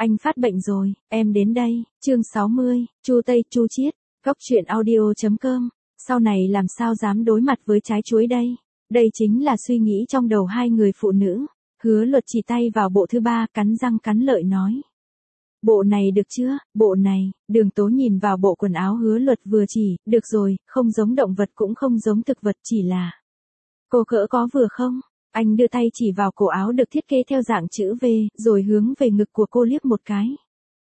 Anh phát bệnh rồi, em đến đây. Chương 60, Chu Tây, Chu Chiết. Góc truyện audio.com. Sau này làm sao dám đối mặt với trái chuối đây? Đây chính là suy nghĩ trong đầu hai người phụ nữ. Hứa Luật chỉ tay vào bộ thứ ba, cắn răng cắn lợi nói. Bộ này được chưa, bộ này. Đường Tố nhìn vào bộ quần áo Hứa Luật vừa chỉ, được rồi, không giống động vật cũng không giống thực vật, chỉ là. Cô cỡ có vừa không? Anh đưa tay chỉ vào cổ áo được thiết kế theo dạng chữ V, rồi hướng về ngực của cô liếc một cái.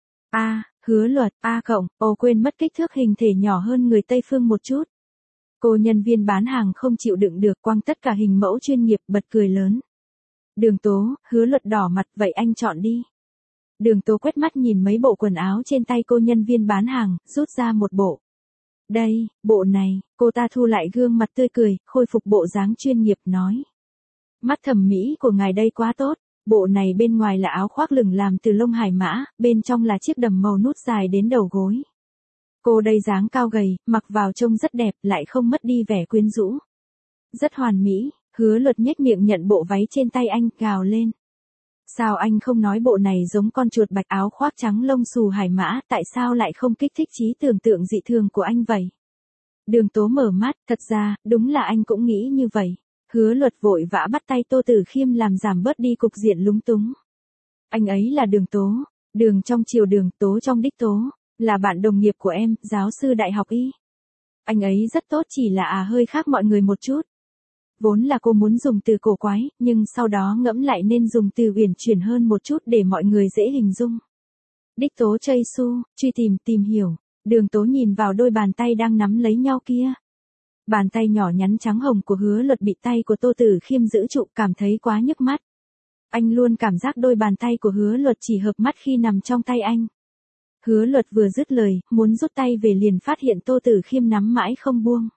Hứa Luật, quên mất kích thước hình thể nhỏ hơn người Tây phương một chút. Cô nhân viên bán hàng không chịu đựng được, quăng tất cả hình mẫu chuyên nghiệp, bật cười lớn. Đường Tố, Hứa Luật đỏ mặt, vậy anh chọn đi. Đường Tố quét mắt nhìn mấy bộ quần áo trên tay cô nhân viên bán hàng, rút ra một bộ. Đây, bộ này. Cô ta thu lại gương mặt tươi cười, khôi phục bộ dáng chuyên nghiệp, nói. Mắt thẩm mỹ của ngài đây quá tốt. Bộ này bên ngoài là áo khoác lửng làm từ lông hải mã, bên trong là chiếc đầm màu nút dài đến đầu gối. Cô đây dáng cao gầy, mặc vào trông rất đẹp, lại không mất đi vẻ quyến rũ. Rất hoàn mỹ. Hứa Luật nhếch miệng nhận bộ váy trên tay anh, gào lên. Sao anh không nói bộ này giống con chuột bạch, áo khoác trắng lông xù hải mã, tại sao lại không kích thích trí tưởng tượng dị thường của anh vậy? Đường Tố mở mắt, thật ra, đúng là anh cũng nghĩ như vậy. Hứa Luật vội vã bắt tay Tô Tử Khiêm làm giảm bớt đi cục diện lúng túng. Anh ấy là Đường Tố, Đường trong triều Đường, Tố trong đích Tố, là bạn đồng nghiệp của em, giáo sư đại học y. Anh ấy rất tốt, chỉ là hơi khác mọi người một chút. Vốn là cô muốn dùng từ cổ quái, nhưng sau đó ngẫm lại nên dùng từ uyển chuyển hơn một chút để mọi người dễ hình dung. Đích Tố Chây Su, truy tìm hiểu. Đường Tố nhìn vào đôi bàn tay đang nắm lấy nhau kia. Bàn tay nhỏ nhắn trắng hồng của Hứa Luật bị tay của Tô Tử Khiêm giữ trụ, cảm thấy quá nhức mắt. Anh luôn cảm giác đôi bàn tay của Hứa Luật chỉ hợp mắt khi nằm trong tay anh. Hứa Luật vừa dứt lời, muốn rút tay về liền phát hiện Tô Tử Khiêm nắm mãi không buông.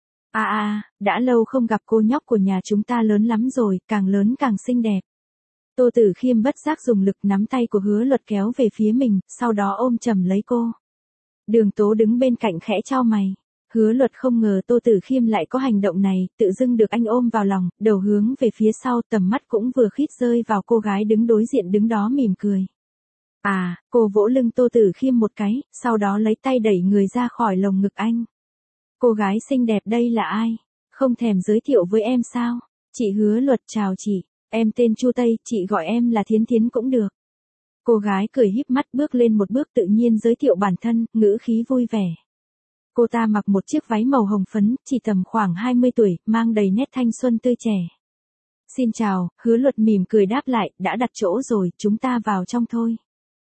Đã lâu không gặp, cô nhóc của nhà chúng ta lớn lắm rồi, càng lớn càng xinh đẹp. Tô Tử Khiêm bất giác dùng lực nắm tay của Hứa Luật kéo về phía mình, sau đó ôm chầm lấy cô. Đường Tố đứng bên cạnh khẽ chau mày. Hứa Luật không ngờ Tô Tử Khiêm lại có hành động này, tự dưng được anh ôm vào lòng, đầu hướng về phía sau, tầm mắt cũng vừa khít rơi vào cô gái đứng đối diện đứng đó mỉm cười. Cô vỗ lưng Tô Tử Khiêm một cái, sau đó lấy tay đẩy người ra khỏi lồng ngực anh. Cô gái xinh đẹp đây là ai? Không thèm giới thiệu với em sao? Chị Hứa Luật, chào chị, em tên Chu Tây, chị gọi em là Thiến Thiến cũng được. Cô gái cười híp mắt bước lên một bước tự nhiên giới thiệu bản thân, ngữ khí vui vẻ. Cô ta mặc một chiếc váy màu hồng phấn, chỉ tầm khoảng 20 tuổi, mang đầy nét thanh xuân tươi trẻ. Xin chào, Hứa Luật mỉm cười đáp lại, đã đặt chỗ rồi, chúng ta vào trong thôi.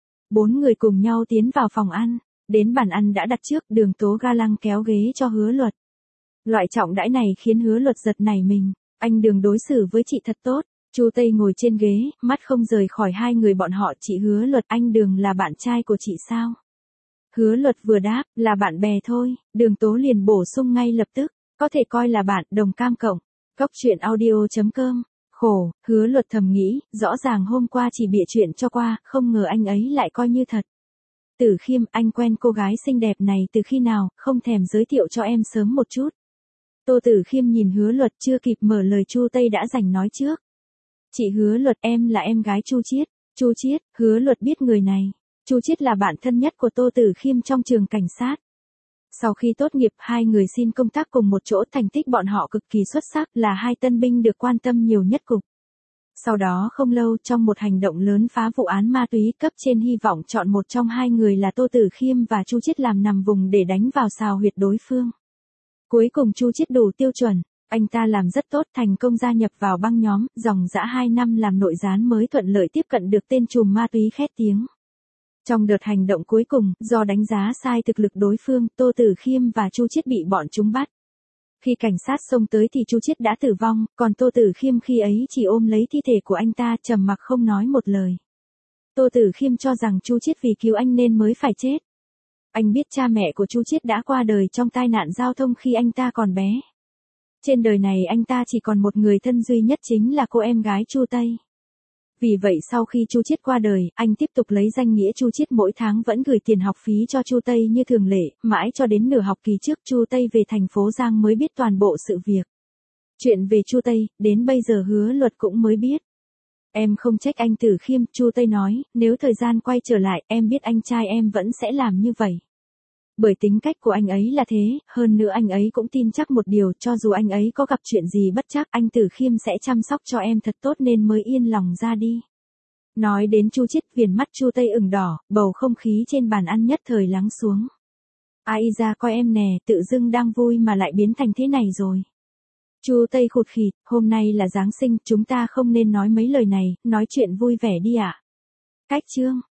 4 người cùng nhau tiến vào phòng ăn. Đến bàn ăn đã đặt trước, Đường Tố ga lăng kéo ghế cho Hứa Luật. Loại trọng đãi này khiến Hứa Luật giật nảy mình. Anh Đường đối xử với chị thật tốt. Chu Tây ngồi trên ghế, mắt không rời khỏi hai người bọn họ. Chị Hứa Luật, anh Đường là bạn trai của chị sao? Hứa Luật vừa đáp, là bạn bè thôi. Đường Tố liền bổ sung ngay lập tức, có thể coi là bạn, đồng cam cộng. Góc truyện audio.com. Khổ, Hứa Luật thầm nghĩ, rõ ràng hôm qua chỉ bịa chuyện cho qua, không ngờ anh ấy lại coi như thật. Tử Khiêm, anh quen cô gái xinh đẹp này từ khi nào, không thèm giới thiệu cho em sớm một chút. Tô Tử Khiêm nhìn Hứa Luật, chưa kịp mở lời Chu Tây đã giành nói trước. Chị Hứa Luật, em là em gái Chu Chiết. Chu Chiết, Hứa Luật biết người này. Chu Chiết là bạn thân nhất của Tô Tử Khiêm trong trường cảnh sát. Sau khi tốt nghiệp, hai người xin công tác cùng một chỗ, thành tích bọn họ cực kỳ xuất sắc, là hai tân binh được quan tâm nhiều nhất cục. Sau đó không lâu, trong một hành động lớn phá vụ án ma túy, cấp trên hy vọng chọn một trong hai người là Tô Tử Khiêm và Chu Chiết làm nằm vùng để đánh vào sào huyệt đối phương. Cuối cùng Chu Chiết đủ tiêu chuẩn, anh ta làm rất tốt, thành công gia nhập vào băng nhóm, dòng dã 2 năm làm nội gián mới thuận lợi tiếp cận được tên trùm ma túy khét tiếng. Trong đợt hành động cuối cùng, do đánh giá sai thực lực đối phương, Tô Tử Khiêm và Chu Chiết bị bọn chúng bắt. Khi cảnh sát xông tới thì Chu Chiết đã tử vong, còn Tô Tử Khiêm khi ấy chỉ ôm lấy thi thể của anh ta, trầm mặc không nói một lời. Tô Tử Khiêm cho rằng Chu Chiết vì cứu anh nên mới phải chết. Anh biết cha mẹ của Chu Chiết đã qua đời trong tai nạn giao thông khi anh ta còn bé. Trên đời này anh ta chỉ còn một người thân duy nhất, chính là cô em gái Chu Tây. Vì vậy sau khi Chu Chiết qua đời, anh tiếp tục lấy danh nghĩa Chu Chiết mỗi tháng vẫn gửi tiền học phí cho Chu Tây như thường lệ, mãi cho đến nửa học kỳ trước Chu Tây về thành phố Giang mới biết toàn bộ sự việc. Chuyện về Chu Tây, đến bây giờ Hứa Luật cũng mới biết. Em không trách anh Tử Khiêm, Chu Tây nói, nếu thời gian quay trở lại, em biết anh trai em vẫn sẽ làm như vậy. Bởi tính cách của anh ấy là thế, hơn nữa anh ấy cũng tin chắc một điều, cho dù anh ấy có gặp chuyện gì bất trắc, anh Tử Khiêm sẽ chăm sóc cho em thật tốt nên mới yên lòng ra đi. Nói đến Chu Chiết, viền mắt Chu Tây ửng đỏ, bầu không khí trên bàn ăn nhất thời lắng xuống. Ai ra coi em nè, tự dưng đang vui mà lại biến thành thế này rồi. Chu Tây khụt khịt, hôm nay là Giáng sinh, chúng ta không nên nói mấy lời này, nói chuyện vui vẻ đi ạ. Cách chương.